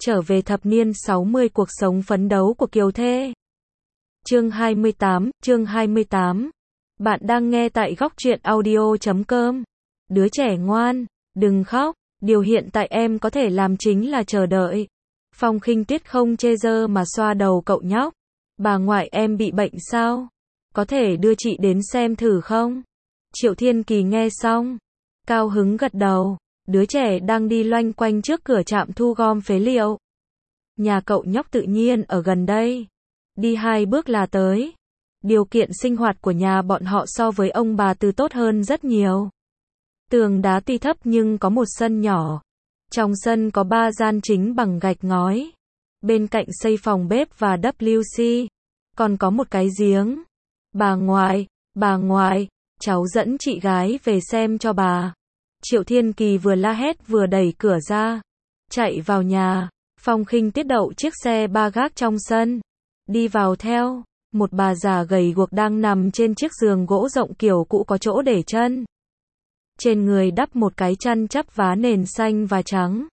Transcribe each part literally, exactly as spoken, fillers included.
trở về thập niên sáu mươi cuộc sống phấn đấu của Kiều Thê. Chương hai mươi tám, chương hai mươi tám. Bạn đang nghe tại góc truyện audio chấm com. Đứa trẻ ngoan, đừng khóc, điều hiện tại em có thể làm chính là chờ đợi. Phong Khinh Tuyết không chê dơ mà xoa đầu cậu nhóc. Bà ngoại em bị bệnh sao? Có thể đưa chị đến xem thử không? Triệu Thiên Kỳ nghe xong, cao hứng gật đầu. Đứa trẻ đang đi loanh quanh trước cửa trạm thu gom phế liệu. Nhà cậu nhóc tự nhiên ở gần đây. Đi hai bước là tới. Điều kiện sinh hoạt của nhà bọn họ so với ông bà Từ tốt hơn rất nhiều. Tường đá tuy thấp nhưng có một sân nhỏ. Trong sân có ba gian chính bằng gạch ngói. Bên cạnh xây phòng bếp và vê kép xê. Còn có một cái giếng. Bà ngoại, bà ngoại, cháu dẫn chị gái về xem cho bà. Triệu Thiên Kỳ vừa la hét vừa đẩy cửa ra. Chạy vào nhà. Phong Khinh Tuyết đậu chiếc xe ba gác trong sân. Đi vào theo. Một bà già gầy guộc đang nằm trên chiếc giường gỗ rộng kiểu cũ có chỗ để chân. Trên người đắp một cái chăn chắp vá nền xanh và trắng.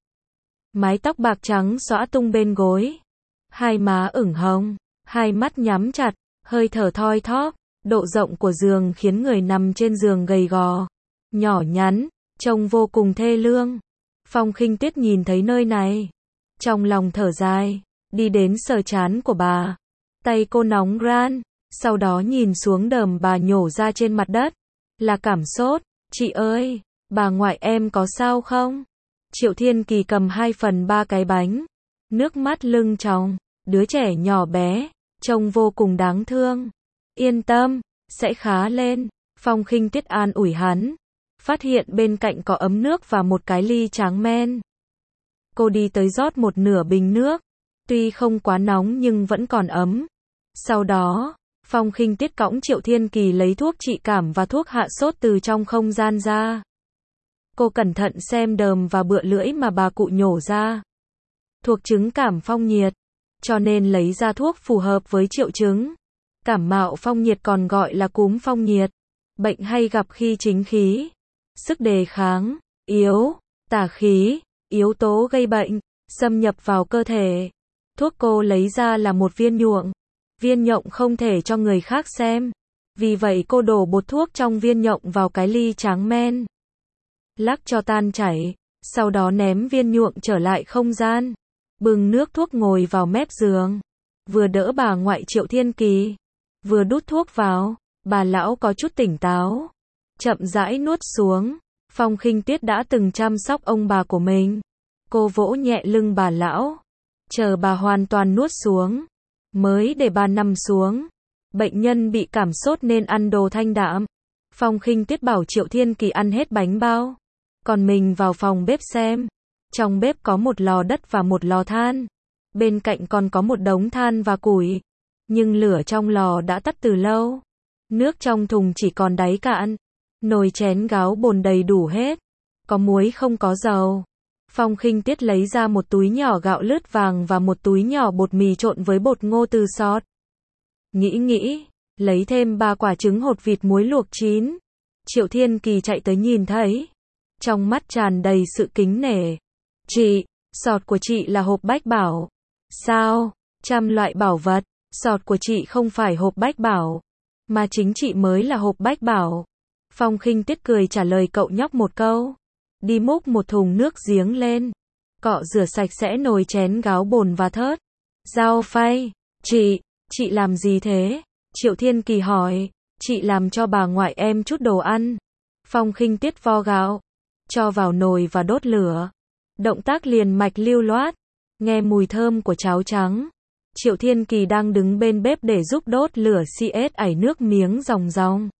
Mái tóc bạc trắng xõa tung bên gối. Hai má ửng hồng. Hai mắt nhắm chặt. Hơi thở thoi thóp. Độ rộng của giường khiến người nằm trên giường gầy gò. Nhỏ nhắn. Trông vô cùng thê lương. Phong Khinh Tuyết nhìn thấy nơi này. Trong lòng thở dài. Đi đến sờ trán của bà. Tay cô nóng ran. Sau đó nhìn xuống đờm bà nhổ ra trên mặt đất. Là cảm sốt. Chị ơi, bà ngoại em có sao không? Triệu Thiên Kỳ cầm hai phần ba cái bánh. Nước mắt lưng tròng. Đứa trẻ nhỏ bé. Trông vô cùng đáng thương. Yên tâm, sẽ khá lên. Phong Khinh Tuyết an ủi hắn. Phát hiện bên cạnh có ấm nước và một cái ly tráng men. Cô đi tới rót một nửa bình nước. Tuy không quá nóng nhưng vẫn còn ấm. Sau đó, Phong Khinh Tuyết cõng Triệu Thiên Kỳ lấy thuốc trị cảm và thuốc hạ sốt từ trong không gian ra. Cô cẩn thận xem đờm và bựa lưỡi mà bà cụ nhổ ra. Thuộc chứng cảm phong nhiệt, cho nên lấy ra thuốc phù hợp với triệu chứng. Cảm mạo phong nhiệt còn gọi là cúm phong nhiệt. Bệnh hay gặp khi chính khí, sức đề kháng yếu, tà khí, yếu tố gây bệnh, xâm nhập vào cơ thể. Thuốc cô lấy ra là một viên nhuộm. Viên nhộng không thể cho người khác xem. Vì vậy cô đổ bột thuốc trong viên nhộng vào cái ly tráng men. Lắc cho tan chảy. Sau đó ném viên nhuộm trở lại không gian. Bưng nước thuốc ngồi vào mép giường. Vừa đỡ bà ngoại Triệu Thiên Kỳ. Vừa đút thuốc vào. Bà lão có chút tỉnh táo. Chậm rãi nuốt xuống. Phong Khinh Tuyết đã từng chăm sóc ông bà của mình. Cô vỗ nhẹ lưng bà lão. Chờ bà hoàn toàn nuốt xuống. Mới để bà nằm xuống. Bệnh nhân bị cảm sốt nên ăn đồ thanh đạm. Phong Khinh Tuyết bảo Triệu Thiên Kỳ ăn hết bánh bao. Còn mình vào phòng bếp xem. Trong bếp có một lò đất và một lò than. Bên cạnh còn có một đống than và củi. Nhưng lửa trong lò đã tắt từ lâu. Nước trong thùng chỉ còn đáy cạn. Nồi chén gáo bồn đầy đủ hết. Có muối không có dầu. Phong Khinh Tuyết lấy ra một túi nhỏ gạo lứt vàng và một túi nhỏ bột mì trộn với bột ngô từ sọt. Nghĩ nghĩ, lấy thêm ba quả trứng hột vịt muối luộc chín. Triệu Thiên Kỳ chạy tới nhìn thấy. Trong mắt tràn đầy sự kính nể. Chị, sọt của chị là hộp bách bảo. Sao? Trăm loại bảo vật. Sọt của chị không phải hộp bách bảo. Mà chính chị mới là hộp bách bảo. Phong Khinh Tuyết cười trả lời cậu nhóc một câu. Đi múc một thùng nước giếng lên. Cọ rửa sạch sẽ nồi chén gáo bồn và thớt. Dao phay. Chị, chị làm gì thế? Triệu Thiên Kỳ hỏi. Chị làm cho bà ngoại em chút đồ ăn. Phong Khinh Tuyết vo gạo. Cho vào nồi và đốt lửa. Động tác liền mạch lưu loát. Nghe mùi thơm của cháo trắng. Triệu Thiên Kỳ đang đứng bên bếp để giúp đốt lửa xê ét ảy nước miếng ròng ròng.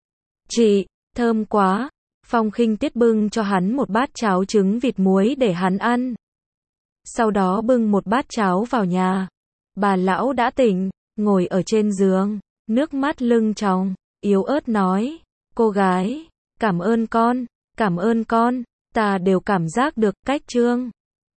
Chị, thơm quá. Phong Khinh Tuyết bưng cho hắn một bát cháo trứng vịt muối để hắn ăn. Sau đó bưng một bát cháo vào nhà. Bà lão đã tỉnh, ngồi ở trên giường, nước mắt lưng tròng, yếu ớt nói. Cô gái, cảm ơn con, cảm ơn con, ta đều cảm giác được cách trương.